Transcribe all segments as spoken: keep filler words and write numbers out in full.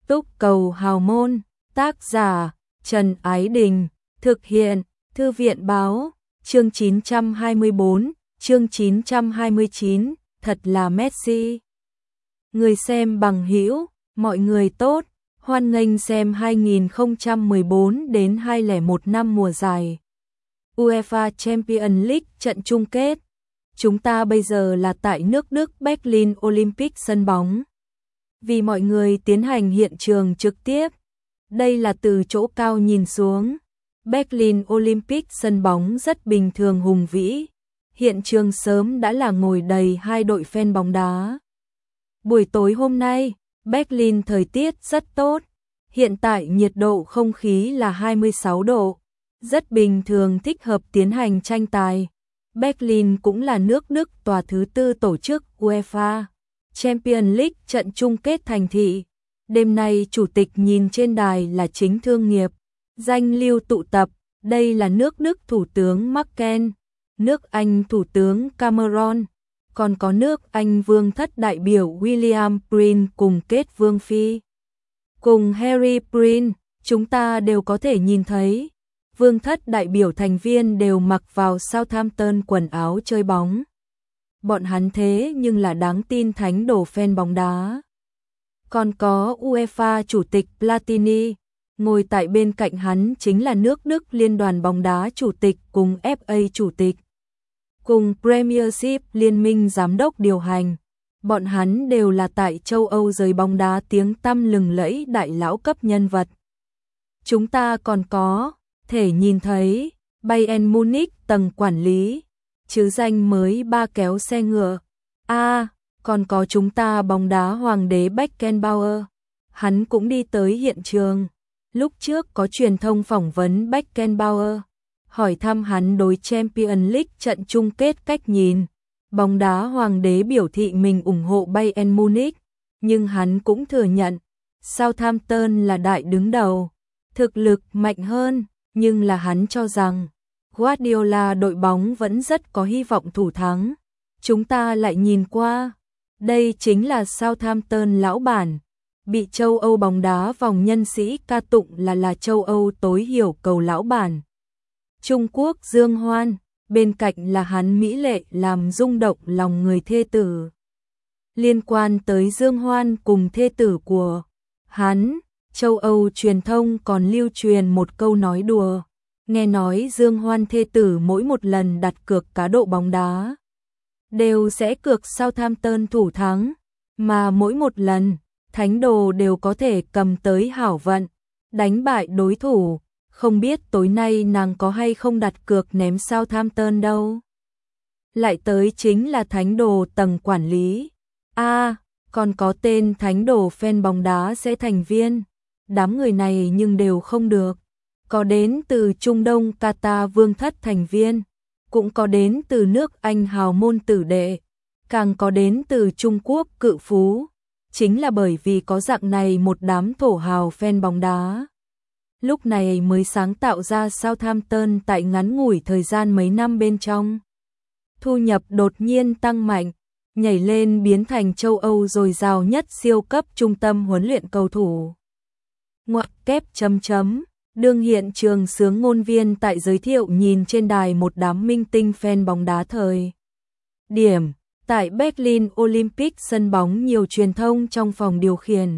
Túc Cầu Hào Môn, tác giả Trần Ái Đình, thực hiện Thư viện Báo, chương chín trăm hai mươi tư, chương chín trăm hai mươi chín, thật là Messi. Người xem bằng hữu, mọi người tốt, hoan nghênh xem hai nghìn không trăm mười bốn đến hai nghìn không trăm lẻ một năm mùa giải UEFA Champions League trận chung kết. Chúng ta bây giờ là tại nước Đức Berlin Olympic sân bóng. Vì mọi người tiến hành hiện trường trực tiếp, đây là từ chỗ cao nhìn xuống. Berlin Olympic sân bóng rất bình thường hùng vĩ. Hiện trường sớm đã là ngồi đầy hai đội fan bóng đá. Buổi tối hôm nay, Berlin thời tiết rất tốt. Hiện tại nhiệt độ không khí là hai mươi sáu độ, rất bình thường thích hợp tiến hành tranh tài. Berlin cũng là nước Đức tòa thứ tư tổ chức UEFA Champions League trận chung kết thành thị. Đêm nay chủ tịch nhìn trên đài là chính thương nghiệp, danh lưu tụ tập, đây là nước Đức Thủ tướng Merkel, nước Anh Thủ tướng Cameron, còn có nước Anh Vương thất đại biểu William Prince cùng kết Vương Phi. Cùng Harry Prince, chúng ta đều có thể nhìn thấy, Vương thất đại biểu thành viên đều mặc vào Southampton quần áo chơi bóng. Bọn hắn thế nhưng là đáng tin thánh đồ fan bóng đá. Còn có UEFA chủ tịch Platini, ngồi tại bên cạnh hắn chính là nước Đức Liên đoàn bóng đá chủ tịch cùng ép a chủ tịch, cùng Premiership liên minh giám đốc điều hành. Bọn hắn đều là tại châu Âu giới bóng đá tiếng tăm lừng lẫy đại lão cấp nhân vật. Chúng ta còn có thể nhìn thấy Bayern Munich tầng quản lý, chứ danh mới ba kéo xe ngựa. A, à, còn có chúng ta bóng đá hoàng đế Beckenbauer, hắn cũng đi tới hiện trường. Lúc trước có truyền thông phỏng vấn Beckenbauer, hỏi thăm hắn đối Champions League trận chung kết cách nhìn. Bóng đá hoàng đế biểu thị mình ủng hộ Bayern Munich, nhưng hắn cũng thừa nhận Southampton là đại đứng đầu, thực lực mạnh hơn, nhưng là hắn cho rằng Guardiola đội bóng vẫn rất có hy vọng thủ thắng. Chúng ta lại nhìn qua, đây chính là Southampton lão bản, bị châu Âu bóng đá vòng nhân sĩ ca tụng là là châu Âu tối hiểu cầu lão bản. Trung Quốc Dương Hoan, bên cạnh là hắn mỹ lệ làm rung động lòng người thê tử. Liên quan tới Dương Hoan cùng thê tử của hắn, châu Âu truyền thông còn lưu truyền một câu nói đùa. Nghe nói Dương Hoan thê tử mỗi một lần đặt cược cá độ bóng đá đều sẽ cược Southampton thủ thắng, mà mỗi một lần thánh đồ đều có thể cầm tới hảo vận, đánh bại đối thủ. Không biết tối nay nàng có hay không đặt cược ném Southampton đâu. Lại tới chính là thánh đồ tầng quản lý. A, à, còn có tên thánh đồ fan bóng đá sẽ thành viên. Đám người này nhưng đều không được. Có đến từ Trung Đông Qatar vương thất thành viên, cũng có đến từ nước Anh hào môn tử đệ, càng có đến từ Trung Quốc cự phú. Chính là bởi vì có dạng này một đám thổ hào fan bóng đá, lúc này mới sáng tạo ra Southampton tại ngắn ngủi thời gian mấy năm bên trong. Thu nhập đột nhiên tăng mạnh, nhảy lên biến thành châu Âu dồi dào nhất siêu cấp trung tâm huấn luyện cầu thủ. Ngoặc kép chấm chấm, đương hiện trường sướng ngôn viên tại giới thiệu nhìn trên đài một đám minh tinh fan bóng đá thời điểm. Tại Berlin Olympic sân bóng nhiều truyền thông trong phòng điều khiển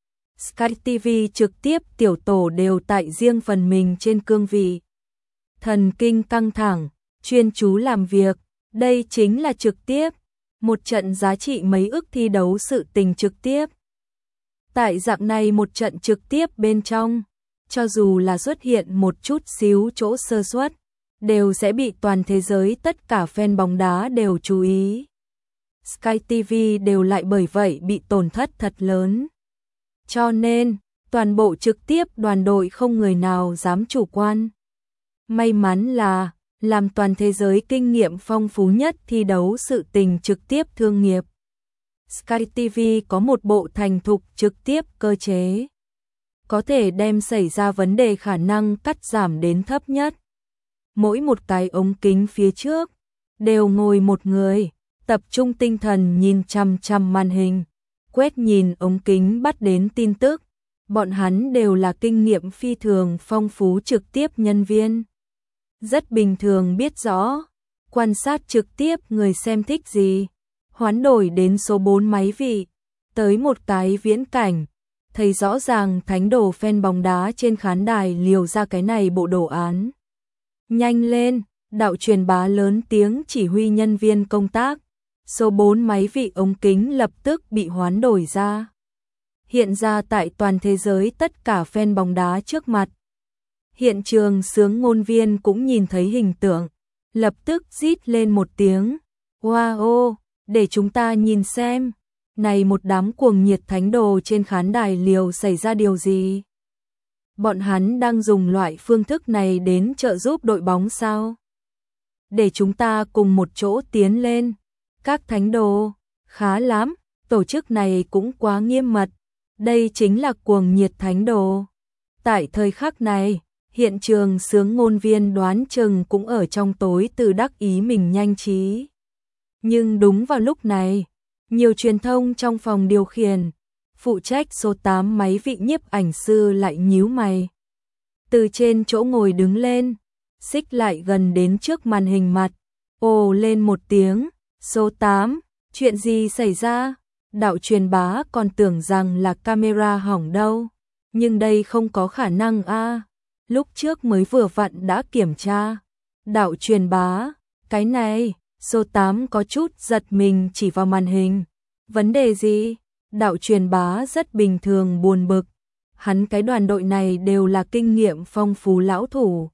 Sky ti vi trực tiếp tiểu tổ đều tại riêng phần mình trên cương vị. Thần kinh căng thẳng, chuyên chú làm việc, đây chính là trực tiếp, một trận giá trị mấy ức thi đấu sự tình trực tiếp. Tại dạng này một trận trực tiếp bên trong, cho dù là xuất hiện một chút xíu chỗ sơ suất, đều sẽ bị toàn thế giới tất cả fan bóng đá đều chú ý. Sky ti vi đều lại bởi vậy bị tổn thất thật lớn. Cho nên, toàn bộ trực tiếp đoàn đội không người nào dám chủ quan. May mắn là, làm toàn thế giới kinh nghiệm phong phú nhất thi đấu sự tình trực tiếp thương nghiệp. Sky ti vi có một bộ thành thục trực tiếp cơ chế, có thể đem xảy ra vấn đề khả năng cắt giảm đến thấp nhất. Mỗi một cái ống kính phía trước, đều ngồi một người, tập trung tinh thần nhìn chằm chằm màn hình, quét nhìn ống kính bắt đến tin tức, bọn hắn đều là kinh nghiệm phi thường phong phú trực tiếp nhân viên. Rất bình thường biết rõ, quan sát trực tiếp người xem thích gì, hoán đổi đến số bốn máy vị, tới một cái viễn cảnh, thấy rõ ràng thánh đồ fan bóng đá trên khán đài liều ra cái này bộ đồ án. Nhanh lên, đạo truyền bá lớn tiếng chỉ huy nhân viên công tác, số bốn máy vị ống kính lập tức bị hoán đổi ra. Hiện ra tại toàn thế giới tất cả fan bóng đá trước mặt. Hiện trường sướng ngôn viên cũng nhìn thấy hình tượng, lập tức rít lên một tiếng. Wow, để chúng ta nhìn xem, này một đám cuồng nhiệt thánh đồ trên khán đài liều xảy ra điều gì? Bọn hắn đang dùng loại phương thức này đến trợ giúp đội bóng sao? Để chúng ta cùng một chỗ tiến lên. Các thánh đồ, khá lắm, tổ chức này cũng quá nghiêm mật. Đây chính là cuồng nhiệt thánh đồ. Tại thời khắc này, hiện trường sướng ngôn viên đoán chừng cũng ở trong tối từ đắc ý mình nhanh trí. Nhưng đúng vào lúc này, nhiều truyền thông trong phòng điều khiển, phụ trách số tám máy vị nhiếp ảnh sư lại nhíu mày. Từ trên chỗ ngồi đứng lên, xích lại gần đến trước màn hình mặt, ồ lên một tiếng, số tám, chuyện gì xảy ra? Đạo truyền bá còn tưởng rằng là camera hỏng đâu, nhưng đây không có khả năng a. Lúc trước mới vừa vặn đã kiểm tra. Đạo truyền bá, cái này, số tám có chút giật mình chỉ vào màn hình. Vấn đề gì? Đạo truyền bá rất bình thường buồn bực. Hắn cái đoàn đội này đều là kinh nghiệm phong phú lão thủ.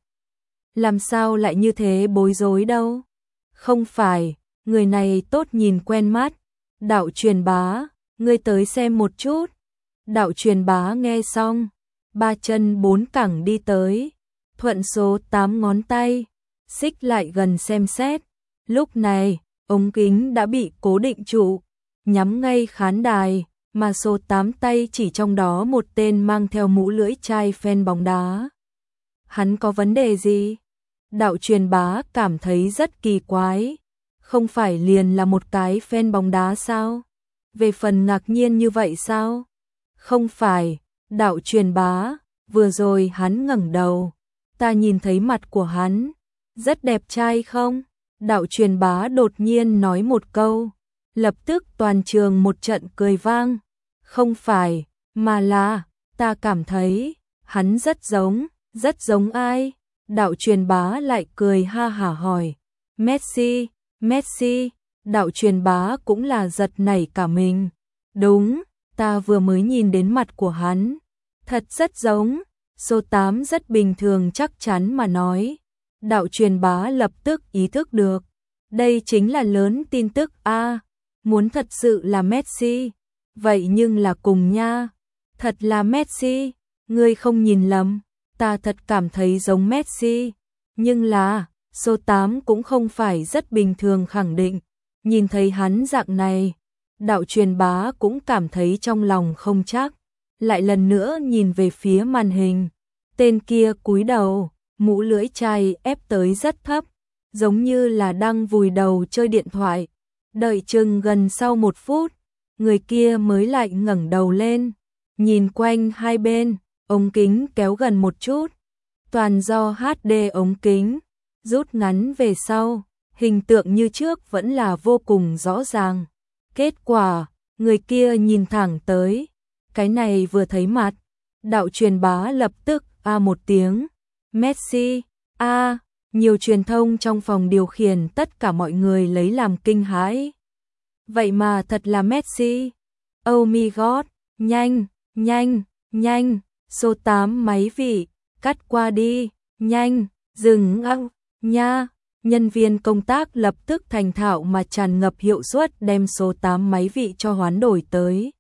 Làm sao lại như thế bối rối đâu? Không phải, người này tốt nhìn quen mắt. Đạo truyền bá, ngươi tới xem một chút. Đạo truyền bá nghe xong, ba chân bốn cẳng đi tới, thuận số tám ngón tay, xích lại gần xem xét. Lúc này, ống kính đã bị cố định trụ, nhắm ngay khán đài, mà số tám tay chỉ trong đó một tên mang theo mũ lưỡi chai fan bóng đá. Hắn có vấn đề gì? Đạo truyền bá cảm thấy rất kỳ quái. Không phải liền là một cái fan bóng đá sao? Về phần ngạc nhiên như vậy sao? Không phải, đạo truyền bá, vừa rồi hắn ngẩng đầu, ta nhìn thấy mặt của hắn, rất đẹp trai không? Đạo truyền bá đột nhiên nói một câu, lập tức toàn trường một trận cười vang. Không phải, mà là, ta cảm thấy, hắn rất giống, rất giống ai? Đạo truyền bá lại cười ha hả hỏi, Messi, Messi, đạo truyền bá cũng là giật nảy cả mình. Đúng, ta vừa mới nhìn đến mặt của hắn, thật rất giống. Số tám rất bình thường chắc chắn mà nói. Đạo truyền bá lập tức ý thức được, đây chính là lớn tin tức a. Muốn thật sự là Messi, vậy nhưng là cùng nha. Thật là Messi, ngươi không nhìn lầm, ta thật cảm thấy giống Messi. Nhưng là, số tám cũng không phải rất bình thường khẳng định. Nhìn thấy hắn dạng này, đạo truyền bá cũng cảm thấy trong lòng không chắc. Lại lần nữa nhìn về phía màn hình, tên kia cúi đầu, mũ lưỡi chai ép tới rất thấp, giống như là đang vùi đầu chơi điện thoại. Đợi chừng gần sau một phút, người kia mới lại ngẩng đầu lên, nhìn quanh hai bên, ống kính kéo gần một chút, toàn do hát đê ống kính, rút ngắn về sau, hình tượng như trước vẫn là vô cùng rõ ràng. Kết quả, người kia nhìn thẳng tới, cái này vừa thấy mặt, đạo truyền bá lập tức a một tiếng, Messi, a, nhiều truyền thông trong phòng điều khiển tất cả mọi người lấy làm kinh hãi. Vậy mà thật là Messi. Oh my god, nhanh, nhanh, nhanh, số tám máy vị, cắt qua đi, nhanh, dừng ăng, nha. Nhân viên công tác lập tức thành thạo mà tràn ngập hiệu suất đem số tám máy vị cho hoán đổi tới.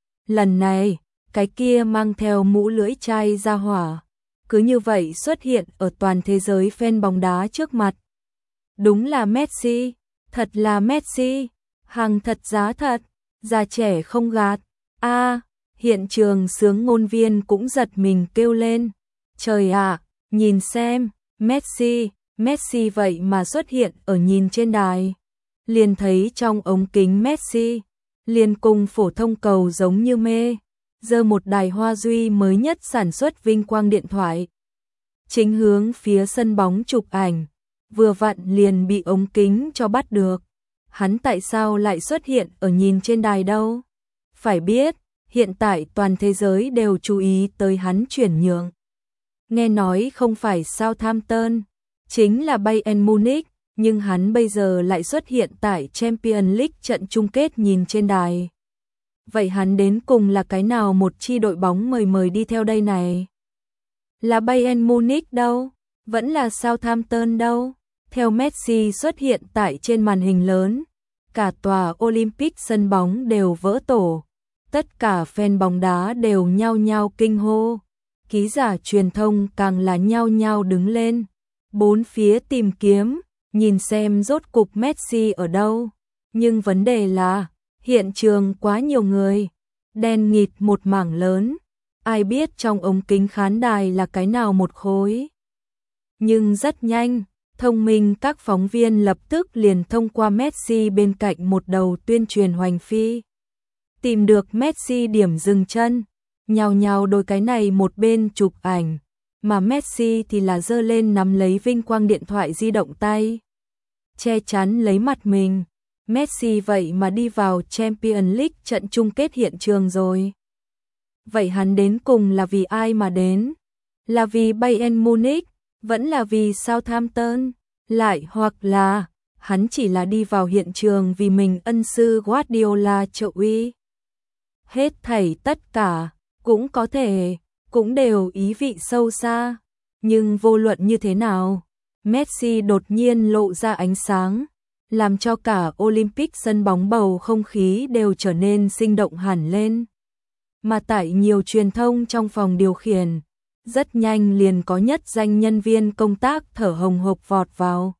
Lần này, cái kia mang theo mũ lưỡi chai ra hỏa, cứ như vậy xuất hiện ở toàn thế giới fan bóng đá trước mặt. Đúng là Messi, thật là Messi, hàng thật giá thật, già trẻ không gạt. A, hiện trường sướng ngôn viên cũng giật mình kêu lên. Trời ạ, nhìn xem, Messi, Messi vậy mà xuất hiện ở nhìn trên đài. Liền thấy trong ống kính Messi, liền cùng phổ thông cầu giống như mê. giơ một đài hoa duy mới nhất sản xuất vinh quang điện thoại. Chính hướng phía sân bóng chụp ảnh, vừa vặn liền bị ống kính cho bắt được. Hắn tại sao lại xuất hiện ở nhìn trên đài đâu? Phải biết, hiện tại toàn thế giới đều chú ý tới hắn chuyển nhượng. Nghe nói không phải Southampton, chính là Bayern Munich, nhưng hắn bây giờ lại xuất hiện tại Champions League trận chung kết nhìn trên đài. Vậy hắn đến cùng là cái nào một chi đội bóng mời mời đi theo đây này? Là Bayern Munich đâu? Vẫn là Southampton đâu? Theo Messi xuất hiện tại trên màn hình lớn, cả tòa Olympic sân bóng đều vỡ tổ. Tất cả fan bóng đá đều nhao nhao kinh hô. Ký giả truyền thông càng là nhao nhao đứng lên. Bốn phía tìm kiếm, nhìn xem rốt cục Messi ở đâu. Nhưng vấn đề là, hiện trường quá nhiều người, đen nghịt một mảng lớn. Ai biết trong ống kính khán đài là cái nào một khối. Nhưng rất nhanh, thông minh các phóng viên lập tức liền thông qua Messi bên cạnh một đầu tuyên truyền hoành phi. Tìm được Messi điểm dừng chân, nhào nhào đôi cái này một bên chụp ảnh, mà Messi thì là giơ lên nắm lấy vinh quang điện thoại di động tay, che chắn lấy mặt mình. Messi vậy mà đi vào Champions League trận chung kết hiện trường rồi. Vậy hắn đến cùng là vì ai mà đến? Là vì Bayern Munich, vẫn là vì Southampton, lại hoặc là hắn chỉ là đi vào hiện trường vì mình ân sư Guardiola trợ uy. Hết thảy tất cả, cũng có thể, cũng đều ý vị sâu xa. Nhưng vô luận như thế nào, Messi đột nhiên lộ ra ánh sáng, làm cho cả Olympic sân bóng bầu không khí đều trở nên sinh động hẳn lên. Mà tại nhiều truyền thông trong phòng điều khiển, rất nhanh liền có nhất danh nhân viên công tác thở hồng hộc vọt vào.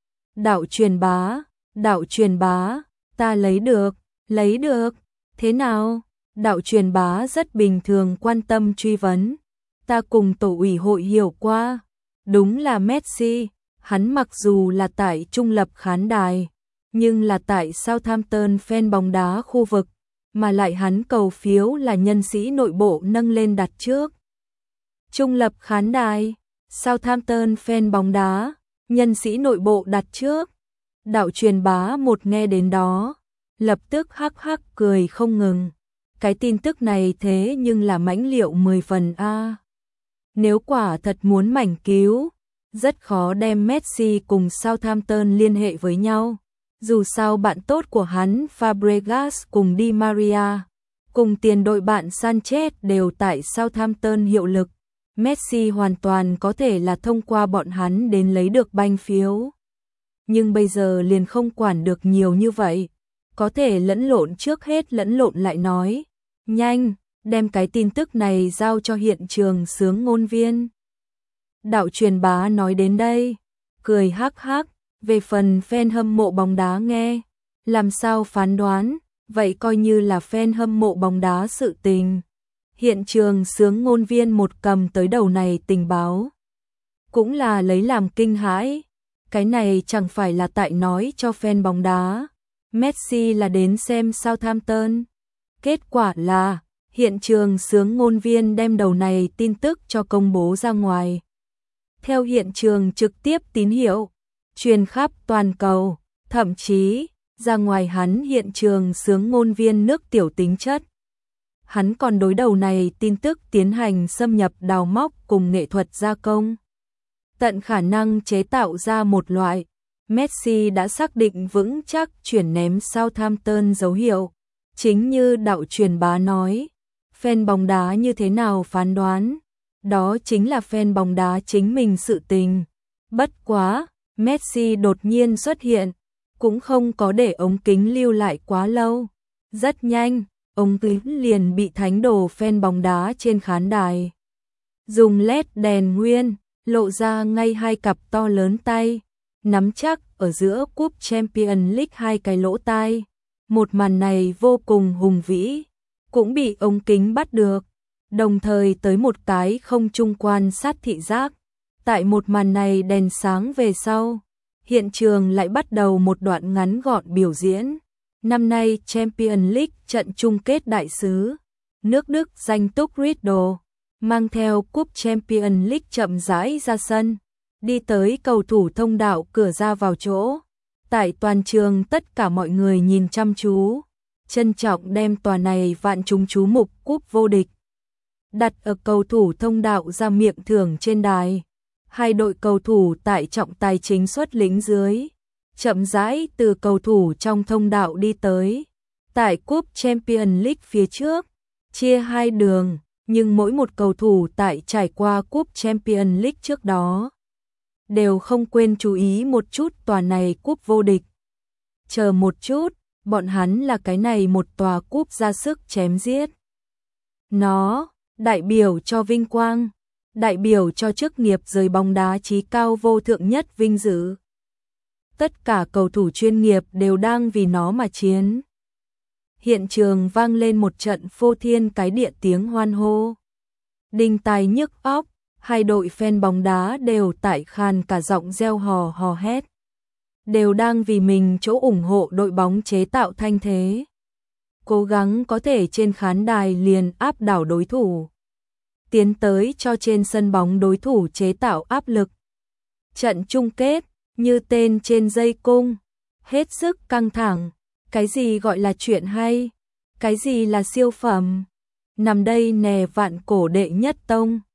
Đạo truyền bá, đạo truyền bá, ta lấy được, lấy được, thế nào? Đạo truyền bá rất bình thường quan tâm truy vấn. Ta cùng tổ ủy hội hiểu qua, đúng là Messi, hắn mặc dù là tại trung lập khán đài, nhưng là tại Southampton fan bóng đá khu vực, mà lại hắn cầu phiếu là nhân sĩ nội bộ nâng lên đặt trước. Trung lập khán đài, Southampton fan bóng đá, nhân sĩ nội bộ đặt trước. Đạo truyền bá một nghe đến đó, lập tức hắc hắc cười không ngừng. Cái tin tức này thế nhưng là mãnh liệu mười phần a. Nếu quả thật muốn mảnh cứu, rất khó đem Messi cùng Southampton liên hệ với nhau. Dù sao bạn tốt của hắn Fabregas cùng Di Maria, cùng tiền đội bạn Sanchez đều tại Southampton hiệu lực. Messi hoàn toàn có thể là thông qua bọn hắn đến lấy được banh phiếu. Nhưng bây giờ liền không quản được nhiều như vậy. Có thể lẫn lộn trước hết lẫn lộn lại nói. Nhanh, đem cái tin tức này giao cho hiện trường sướng ngôn viên. Đạo truyền bá nói đến đây, cười hắc hắc, về phần fan hâm mộ bóng đá nghe, làm sao phán đoán, vậy coi như là fan hâm mộ bóng đá sự tình. Hiện trường sướng ngôn viên một cầm tới đầu này tình báo, cũng là lấy làm kinh hãi, cái này chẳng phải là tại nói cho fan bóng đá, Messi là đến xem Southampton. Kết quả là, hiện trường sướng ngôn viên đem đầu này tin tức cho công bố ra ngoài. Theo hiện trường trực tiếp tín hiệu, truyền khắp toàn cầu, thậm chí, ra ngoài hắn hiện trường sướng ngôn viên nước tiểu tính chất. Hắn còn đối đầu này tin tức tiến hành xâm nhập đào móc cùng nghệ thuật gia công. Tận khả năng chế tạo ra một loại, Messi đã xác định vững chắc chuyển ném Southampton dấu hiệu. Chính như đạo truyền bá nói, fan bóng đá như thế nào phán đoán, đó chính là fan bóng đá chính mình sự tình. Bất quá, Messi đột nhiên xuất hiện, cũng không có để ống kính lưu lại quá lâu. Rất nhanh, ống kính liền bị thánh đồ fan bóng đá trên khán đài dùng led đèn nguyên, lộ ra ngay hai cặp to lớn tay, nắm chắc ở giữa cúp Champions League hai cái lỗ tai. Một màn này vô cùng hùng vĩ, cũng bị ống kính bắt được, đồng thời tới một cái không trung quan sát thị giác. Tại một màn này đèn sáng về sau, hiện trường lại bắt đầu một đoạn ngắn gọn biểu diễn. Năm nay Champions League trận chung kết đại sứ, nước Đức danh túc Riedel, mang theo cúp Champions League chậm rãi ra sân, đi tới cầu thủ thông đạo cửa ra vào chỗ. Tại toàn trường tất cả mọi người nhìn chăm chú, trân trọng đem tòa này vạn chúng chú mục cúp vô địch đặt ở cầu thủ thông đạo ra miệng thưởng trên đài. Hai đội cầu thủ tại trọng tài chính xuất lính dưới, chậm rãi từ cầu thủ trong thông đạo đi tới. Tại cúp Champions League phía trước, chia hai đường, nhưng mỗi một cầu thủ tại trải qua cúp Champions League trước đó đều không quên chú ý một chút tòa này cúp vô địch. Chờ một chút, bọn hắn là cái này một tòa cúp ra sức chém giết. Nó đại biểu cho vinh quang, đại biểu cho chức nghiệp giới bóng đá chí cao vô thượng nhất vinh dự. Tất cả cầu thủ chuyên nghiệp đều đang vì nó mà chiến. Hiện trường vang lên một trận phô thiên cái địa tiếng hoan hô. Đinh tai nhức óc, hai đội fan bóng đá đều tại khàn cả giọng reo hò hò hét. Đều đang vì mình chỗ ủng hộ đội bóng chế tạo thanh thế. Cố gắng có thể trên khán đài liền áp đảo đối thủ. Tiến tới cho trên sân bóng đối thủ chế tạo áp lực. Trận chung kết, như tên trên dây cung, hết sức căng thẳng. Cái gì gọi là chuyện hay? Cái gì là siêu phẩm? Nằm đây nè vạn cổ đệ nhất tông.